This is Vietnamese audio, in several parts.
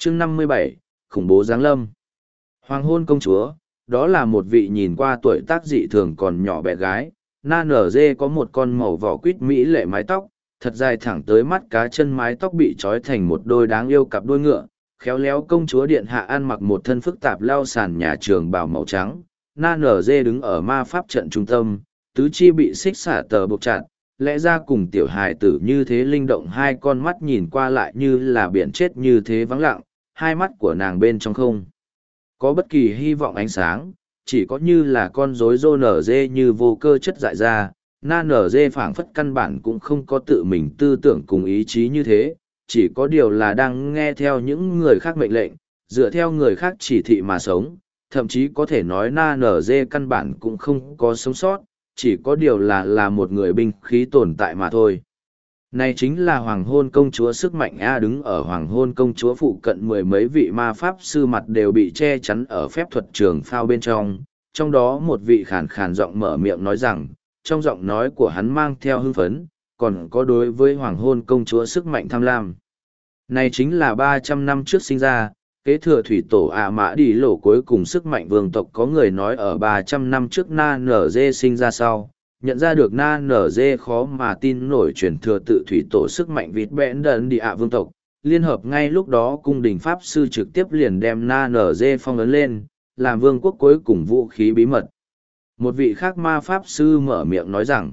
chương 57, khủng bố giáng lâm. Hoàng hôn công chúa, đó là một vị nhìn qua tuổi tác dị thường còn nhỏ bé gái. Na nở dê có một con màu vỏ quýt mỹ lệ mái tóc, thật dài thẳng tới mắt cá chân, mái tóc bị trói thành một đôi đáng yêu cặp đuôi ngựa. Khéo léo công chúa điện hạ ăn mặc một thân phức tạp lao sàn nhà trường bào màu trắng. Na nở dê đứng ở ma pháp trận trung tâm, tứ chi bị xích xả tờ buộc chặt, lẽ ra cùng tiểu hài tử như thế linh động, hai con mắt nhìn qua lại như là biển chết như thế vắng lặng, hai mắt của nàng bên trong không có bất kỳ hy vọng ánh sáng, chỉ có như là con rối rô nở dê như vô cơ chất dại ra. Na nở dê phảng phất căn bản cũng không có tự mình tư tưởng cùng ý chí như thế, chỉ có điều là đang nghe theo những người khác mệnh lệnh, dựa theo người khác chỉ thị mà sống, thậm chí có thể nói na nở dê căn bản cũng không có sống sót, chỉ có điều là một người binh khí tồn tại mà thôi. Này chính là hoàng hôn công chúa sức mạnh A. Đứng ở hoàng hôn công chúa phụ cận mười mấy vị ma pháp sư mặt đều bị che chắn ở phép thuật trường phao bên trong đó một vị khàn khàn giọng mở miệng nói rằng, trong giọng nói của hắn mang theo hưng phấn, còn có đối với hoàng hôn công chúa sức mạnh tham lam. Này chính là 300 năm trước sinh ra, kế thừa thủy tổ ạ mã đi lộ cuối cùng sức mạnh vương tộc. Có người nói ở 300 năm trước Na Nở Dê sinh ra sau, nhận ra được Na Nở Dê khó mà tin nổi truyền thừa tự thủy tổ sức mạnh vịt bẽn đần đi ạ vương tộc. Liên hợp ngay lúc đó cung đình pháp sư trực tiếp liền đem Na Nở Dê phong ấn lên, làm vương quốc cuối cùng vũ khí bí mật. Một vị khác ma pháp sư mở miệng nói rằng,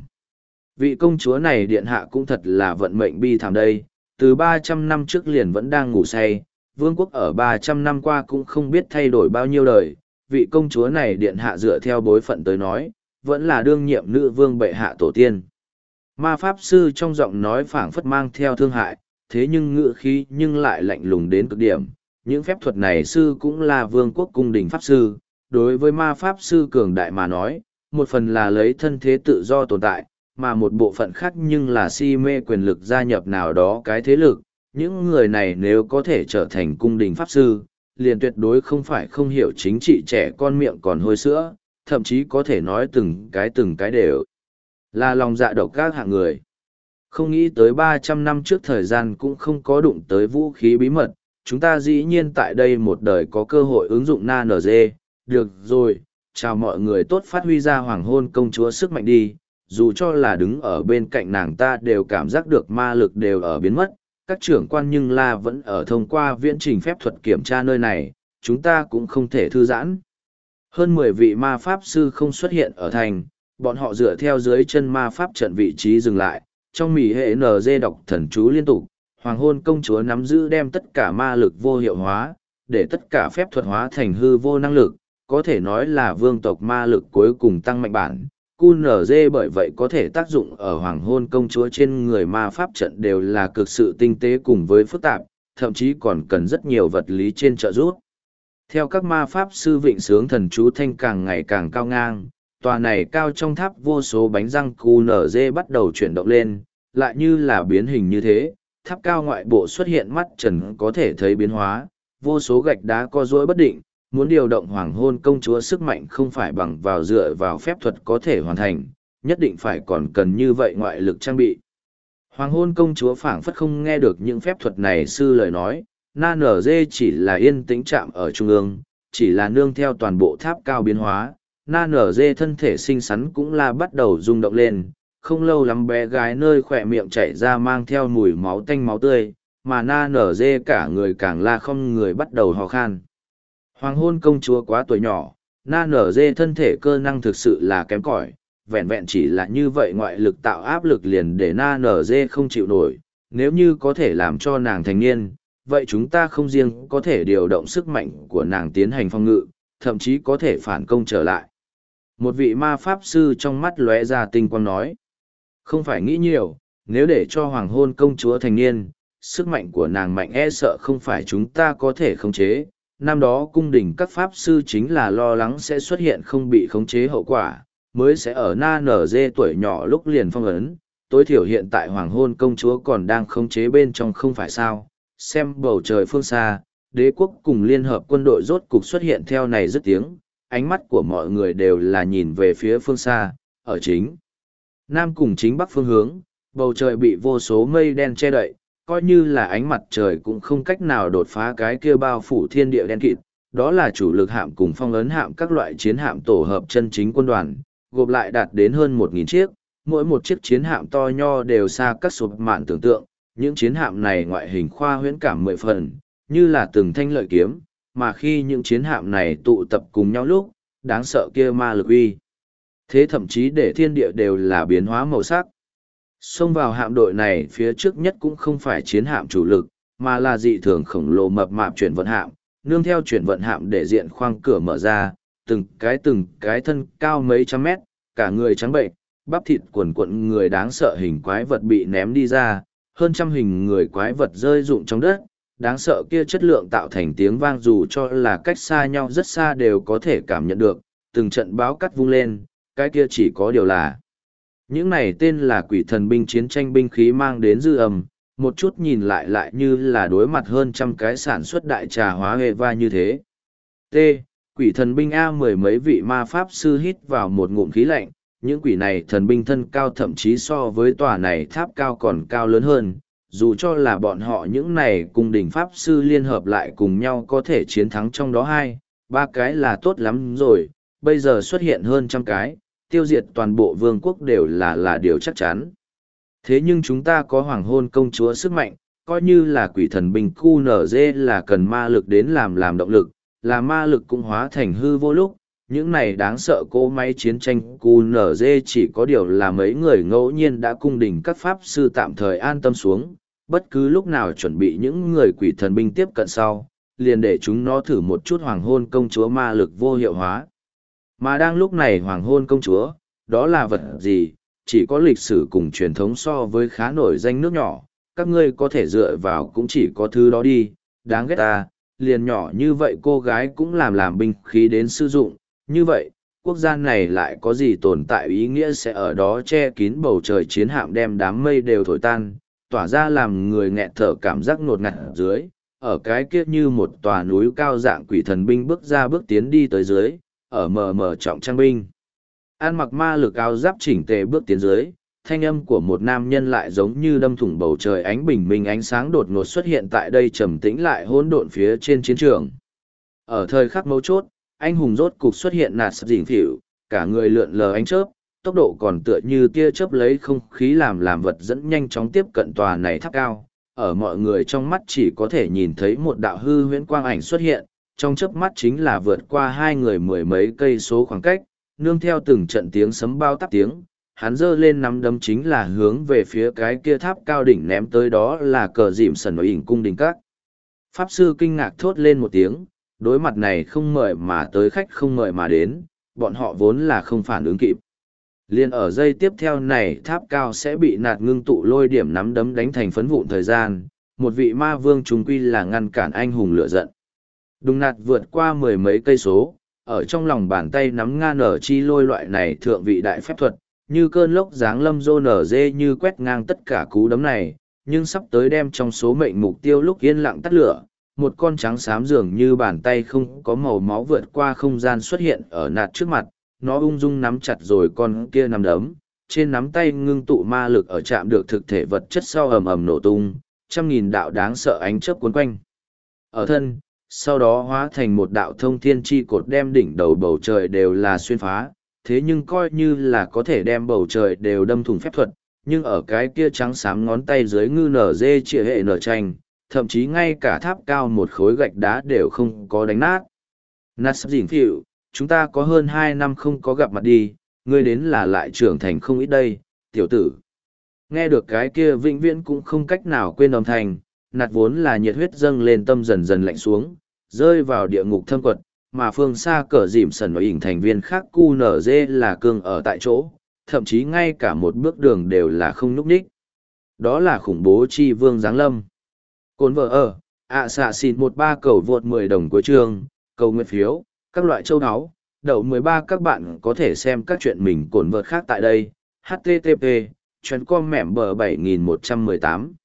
vị công chúa này điện hạ cũng thật là vận mệnh bi thảm đây, từ 300 năm trước liền vẫn đang ngủ say, vương quốc ở 300 năm qua cũng không biết thay đổi bao nhiêu đời, vị công chúa này điện hạ dựa theo bối phận tới nói, vẫn là đương nhiệm nữ vương bệ hạ tổ tiên. Ma pháp sư trong giọng nói phảng phất mang theo thương hại, thế nhưng ngữ khí nhưng lại lạnh lùng đến cực điểm. Những phép thuật này sư cũng là vương quốc cung đình pháp sư, đối với ma pháp sư cường đại mà nói, một phần là lấy thân thế tự do tồn tại, mà một bộ phận khác nhưng là si mê quyền lực gia nhập nào đó cái thế lực. Những người này nếu có thể trở thành cung đình pháp sư, liền tuyệt đối không phải không hiểu chính trị, trẻ con miệng còn hôi sữa, thậm chí có thể nói từng cái đều là lòng dạ độc các hạng người. Không nghĩ tới 300 năm trước thời gian cũng không có đụng tới vũ khí bí mật, chúng ta dĩ nhiên tại đây một đời có cơ hội ứng dụng Na NG. Được rồi, chào mọi người tốt, phát huy ra hoàng hôn công chúa sức mạnh đi, dù cho là đứng ở bên cạnh nàng ta đều cảm giác được ma lực đều ở biến mất. Các trưởng quan nhưng là vẫn ở thông qua viễn trình phép thuật kiểm tra nơi này, chúng ta cũng không thể thư giãn. Hơn 10 vị ma pháp sư không xuất hiện ở thành, bọn họ dựa theo dưới chân ma pháp trận vị trí dừng lại, trong mỉ hệ NG đọc thần chú liên tục, hoàng hôn công chúa nắm giữ đem tất cả ma lực vô hiệu hóa, để tất cả phép thuật hóa thành hư vô năng lực, có thể nói là vương tộc ma lực cuối cùng tăng mạnh bản. QNZ bởi vậy có thể tác dụng ở hoàng hôn công chúa trên người ma pháp trận đều là cực sự tinh tế cùng với phức tạp, thậm chí còn cần rất nhiều vật lý trên trợ giúp. Theo các ma pháp sư vịnh sướng thần chú thanh càng ngày càng cao ngang, tòa này cao trong tháp vô số bánh răng QNZ bắt đầu chuyển động lên, lại như là biến hình như thế, tháp cao ngoại bộ xuất hiện mắt trần có thể thấy biến hóa, vô số gạch đá co duỗi bất định, muốn điều động hoàng hôn công chúa sức mạnh không phải bằng vào dựa vào phép thuật có thể hoàn thành, nhất định phải còn cần như vậy ngoại lực trang bị. Hoàng hôn công chúa phảng phất không nghe được những phép thuật này sư lời nói, Na NG chỉ là yên tĩnh chạm ở trung ương, chỉ là nương theo toàn bộ tháp cao biến hóa, Na NG thân thể xinh xắn cũng là bắt đầu rung động lên, không lâu lắm bé gái nơi khỏe miệng chảy ra mang theo mùi máu tanh máu tươi, mà Na NG cả người càng là không người bắt đầu hò khan. Hoàng hôn công chúa quá tuổi nhỏ, Na NG thân thể cơ năng thực sự là kém cỏi, vẹn vẹn chỉ là như vậy ngoại lực tạo áp lực liền để Na NG không chịu nổi, nếu như có thể làm cho nàng thành niên, vậy chúng ta không riêng có thể điều động sức mạnh của nàng tiến hành phòng ngự, thậm chí có thể phản công trở lại. Một vị ma pháp sư trong mắt lóe ra tinh quang nói, không phải nghĩ nhiều, nếu để cho hoàng hôn công chúa thành niên, sức mạnh của nàng mạnh e sợ không phải chúng ta có thể khống chế. Năm đó cung đình các pháp sư chính là lo lắng sẽ xuất hiện không bị khống chế hậu quả, mới sẽ ở Na NG tuổi nhỏ lúc liền phong ấn, tối thiểu hiện tại hoàng hôn công chúa còn đang khống chế bên trong không phải sao. Xem bầu trời phương xa, đế quốc cùng liên hợp quân đội rốt cục xuất hiện theo này dứt tiếng, ánh mắt của mọi người đều là nhìn về phía phương xa, ở chính Nam cùng chính Bắc phương hướng, bầu trời bị vô số mây đen che đậy, coi như là ánh mặt trời cũng không cách nào đột phá cái kia bao phủ thiên địa đen kịt. Đó là chủ lực hạm cùng phong ấn hạm các loại chiến hạm tổ hợp chân chính quân đoàn, gộp lại đạt đến hơn 1.000 chiếc, mỗi một chiếc chiến hạm to nho đều xa các sụp mạn tưởng tượng. Những chiến hạm này ngoại hình khoa huyễn cảm 10 phần, như là từng thanh lợi kiếm, mà khi những chiến hạm này tụ tập cùng nhau lúc, đáng sợ kia ma lực uy. Thế thậm chí để thiên địa đều là biến hóa màu sắc. Xông vào hạm đội này phía trước nhất cũng không phải chiến hạm chủ lực, mà là dị thường khổng lồ mập mạp chuyển vận hạm, nương theo chuyển vận hạm để diện khoang cửa mở ra, từng cái thân cao mấy trăm mét, cả người trắng bệnh, bắp thịt quần quận người đáng sợ hình quái vật bị ném đi ra, hơn trăm hình người quái vật rơi rụng trong đất, đáng sợ kia chất lượng tạo thành tiếng vang dù cho là cách xa nhau rất xa đều có thể cảm nhận được, từng trận báo cắt vung lên, cái kia chỉ có điều là. Những này tên là quỷ thần binh chiến tranh binh khí mang đến dư âm, một chút nhìn lại như là đối mặt hơn trăm cái sản xuất đại trà hóa Eva như thế. T. Quỷ thần binh A mười mấy vị ma pháp sư hít vào một ngụm khí lạnh, những quỷ này thần binh thân cao thậm chí so với tòa này tháp cao còn cao lớn hơn, dù cho là bọn họ những này cùng đỉnh pháp sư liên hợp lại cùng nhau có thể chiến thắng trong đó 2, 3 cái là tốt lắm rồi, bây giờ xuất hiện hơn trăm cái, tiêu diệt toàn bộ vương quốc đều là điều chắc chắn. Thế nhưng chúng ta có hoàng hôn công chúa sức mạnh, coi như là quỷ thần binh QNZ là cần ma lực đến làm động lực, là ma lực cũng hóa thành hư vô lúc. Những này đáng sợ cỗ máy chiến tranh QNZ chỉ có điều là mấy người ngẫu nhiên đã cung đình các pháp sư tạm thời an tâm xuống, bất cứ lúc nào chuẩn bị những người quỷ thần binh tiếp cận sau, liền để chúng nó thử một chút hoàng hôn công chúa ma lực vô hiệu hóa. Mà đang lúc này hoàng hôn công chúa, đó là vật gì, chỉ có lịch sử cùng truyền thống so với khá nổi danh nước nhỏ, các ngươi có thể dựa vào cũng chỉ có thứ đó đi, đáng ghét ta, liền nhỏ như vậy cô gái cũng làm binh khí đến sử dụng, như vậy, quốc gia này lại có gì tồn tại ý nghĩa sẽ ở đó che kín bầu trời chiến hạm đem đám mây đều thổi tan, tỏa ra làm người nghẹt thở cảm giác ngột ngạt dưới, ở cái kia như một tòa núi cao dạng quỷ thần binh bước ra bước tiến đi tới dưới, ở mờ trọng trang binh. An mặc ma lực áo giáp chỉnh tề bước tiến dưới, thanh âm của một nam nhân lại giống như đâm thủng bầu trời ánh bình minh ánh sáng đột ngột xuất hiện tại đây trầm tĩnh lại hỗn độn phía trên chiến trường. Ở thời khắc mấu chốt, anh hùng rốt cục xuất hiện nạt sập dình phỉu, cả người lượn lờ ánh chớp, tốc độ còn tựa như tia chớp lấy không khí làm vật dẫn nhanh chóng tiếp cận tòa này tháp cao. Ở mọi người trong mắt chỉ có thể nhìn thấy một đạo hư huyễn quang ảnh xuất hiện, trong chớp mắt chính là vượt qua hai người mười mấy cây số khoảng cách, nương theo từng trận tiếng sấm bao táp tiếng, hắn giơ lên nắm đấm chính là hướng về phía cái kia tháp cao đỉnh ném tới, đó là cờ dìm sần ở ỉnh cung đình các. Pháp sư kinh ngạc thốt lên một tiếng, đối mặt này không mời mà tới khách không mời mà đến, bọn họ vốn là không phản ứng kịp. Liên ở giây tiếp theo này tháp cao sẽ bị nạt ngưng tụ lôi điểm nắm đấm đánh thành phấn vụn thời gian, một vị ma vương trùng quy là ngăn cản anh hùng lửa giận. Đùng nạt vượt qua mười mấy cây số, ở trong lòng bàn tay nắm ngang nở chi lôi loại này thượng vị đại phép thuật, như cơn lốc giáng lâm rô nở dê như quét ngang tất cả cú đấm này, nhưng sắp tới đem trong số mệnh mục tiêu lúc yên lặng tắt lửa, một con trắng xám dường như bàn tay không có màu máu vượt qua không gian xuất hiện ở nạt trước mặt, nó ung dung nắm chặt rồi con kia nắm đấm, trên nắm tay ngưng tụ ma lực ở chạm được thực thể vật chất sau ầm ầm nổ tung, trăm nghìn đạo đáng sợ ánh chớp cuốn quanh. Ở thân, sau đó hóa thành một đạo thông thiên chi cột đem đỉnh đầu bầu trời đều là xuyên phá, thế nhưng coi như là có thể đem bầu trời đều đâm thủng phép thuật, nhưng ở cái kia trắng xám ngón tay dưới ngư nở dê chĩa hệ nở tranh, thậm chí ngay cả tháp cao một khối gạch đá đều không có đánh nát. Nát sắp dình phịu, chúng ta có hơn 2 năm không có gặp mặt đi, ngươi đến là lại trưởng thành không ít đây, tiểu tử. Nghe được cái kia vĩnh viễn cũng không cách nào quên âm thanh, nạt vốn là nhiệt huyết dâng lên tâm dần dần lạnh xuống, rơi vào địa ngục thâm quật, mà phương xa cờ dìm sần và ỉnh thành viên khác cu nở dê là cương ở tại chỗ, thậm chí ngay cả một bước đường đều là không nhúc nhích. Đó là khủng bố chi vương giáng lâm. Cồn vợ ở, xạ xịt 13 cầu vượt 10 đồng cuối chương, cầu nguyện phiếu, các loại châu áo, đậu 13 các bạn có thể xem các chuyện mình cồn vợt khác tại đây, http, chuyến com mẻm bờ 7118.